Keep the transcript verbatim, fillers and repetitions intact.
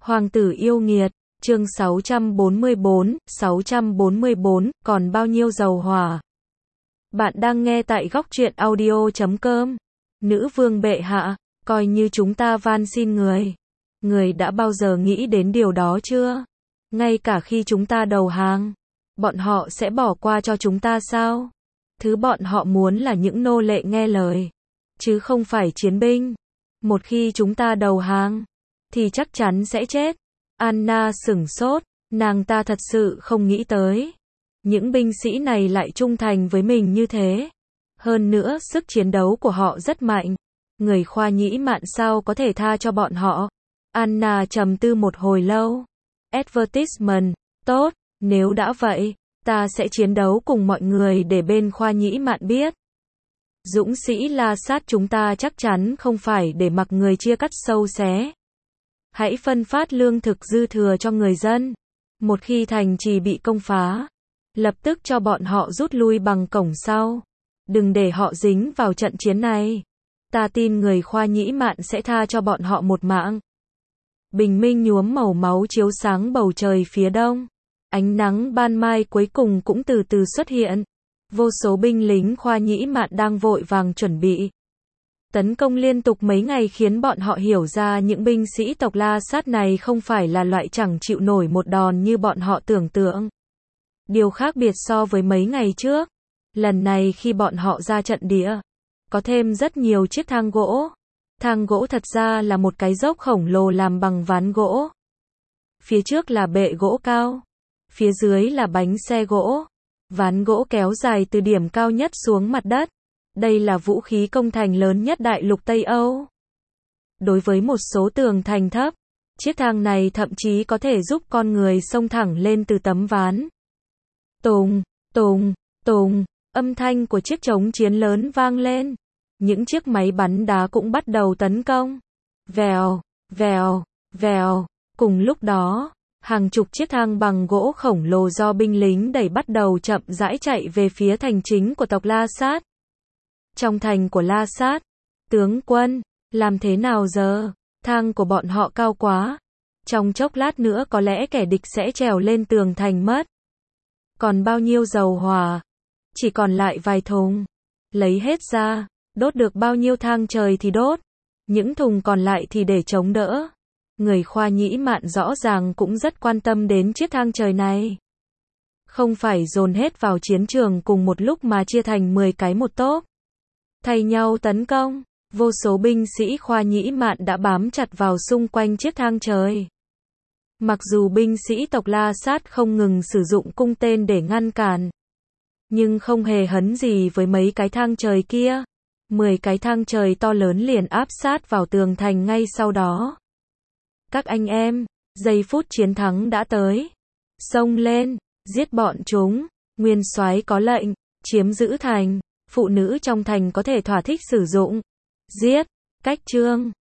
Hoàng tử yêu nghiệt, chương sáu trăm bốn mươi bốn, sáu trăm bốn mươi bốn, còn bao nhiêu dầu hỏa. Bạn đang nghe tại góc truyện audio chấm com. Nữ vương bệ hạ, coi như chúng ta van xin người. Người đã bao giờ nghĩ đến điều đó chưa? Ngay cả khi chúng ta đầu hàng, bọn họ sẽ bỏ qua cho chúng ta sao? Thứ bọn họ muốn là những nô lệ nghe lời, chứ không phải chiến binh. Một khi chúng ta đầu hàng, thì chắc chắn sẽ chết. Anna sửng sốt, nàng ta thật sự không nghĩ tới. Những binh sĩ này lại trung thành với mình như thế. Hơn nữa, sức chiến đấu của họ rất mạnh. Người khoa nhĩ mạn sao có thể tha cho bọn họ? Anna trầm tư một hồi lâu. Advertisement, tốt, nếu đã vậy, ta sẽ chiến đấu cùng mọi người để bên khoa nhĩ mạn biết. Dũng sĩ La Sát chúng ta chắc chắn không phải để mặc người chia cắt sâu xé. Hãy phân phát lương thực dư thừa cho người dân. Một khi thành trì bị công phá, lập tức cho bọn họ rút lui bằng cổng sau. Đừng để họ dính vào trận chiến này. Ta tin người khoa nhĩ mạn sẽ tha cho bọn họ một mạng. Bình minh nhuốm màu máu chiếu sáng bầu trời phía đông. Ánh nắng ban mai cuối cùng cũng từ từ xuất hiện. Vô số binh lính khoa nhĩ mạn đang vội vàng chuẩn bị tấn công liên tục mấy ngày, khiến bọn họ hiểu ra những binh sĩ tộc La Sát này không phải là loại chẳng chịu nổi một đòn như bọn họ tưởng tượng. Điều khác biệt so với mấy ngày trước, lần này khi bọn họ ra trận địa, có thêm rất nhiều chiếc thang gỗ. Thang gỗ thật ra là một cái dốc khổng lồ làm bằng ván gỗ. Phía trước là bệ gỗ cao, phía dưới là bánh xe gỗ. Ván gỗ kéo dài từ điểm cao nhất xuống mặt đất. Đây là vũ khí công thành lớn nhất đại lục Tây Âu. Đối với một số tường thành thấp, chiếc thang này thậm chí có thể giúp con người xông thẳng lên từ tấm ván. Tùng, tùng, tùng, âm thanh của chiếc trống chiến lớn vang lên. Những chiếc máy bắn đá cũng bắt đầu tấn công. Vèo, vèo, vèo. Cùng lúc đó, hàng chục chiếc thang bằng gỗ khổng lồ do binh lính đẩy bắt đầu chậm rãi chạy về phía thành chính của tộc La Sát. Trong thành của La Sát, tướng quân, làm thế nào giờ? Thang của bọn họ cao quá. Trong chốc lát nữa có lẽ kẻ địch sẽ trèo lên tường thành mất. Còn bao nhiêu dầu hỏa? Chỉ còn lại vài thùng. Lấy hết ra, đốt được bao nhiêu thang trời thì đốt. Những thùng còn lại thì để chống đỡ. Người khoa nhĩ mạn rõ ràng cũng rất quan tâm đến chiếc thang trời này. Không phải dồn hết vào chiến trường cùng một lúc mà chia thành mười cái một tốp. Thay nhau tấn công, vô số binh sĩ khoa nhĩ mạn đã bám chặt vào xung quanh chiếc thang trời. Mặc dù binh sĩ tộc La Sát không ngừng sử dụng cung tên để ngăn cản, nhưng không hề hấn gì với mấy cái thang trời kia. Mười cái thang trời to lớn liền áp sát vào tường thành ngay sau đó. Các anh em, giây phút chiến thắng đã tới. Xông lên, giết bọn chúng. Nguyên soái có lệnh, chiếm giữ thành. Phụ nữ trong thành có thể thỏa thích sử dụng. Giết, cách chương.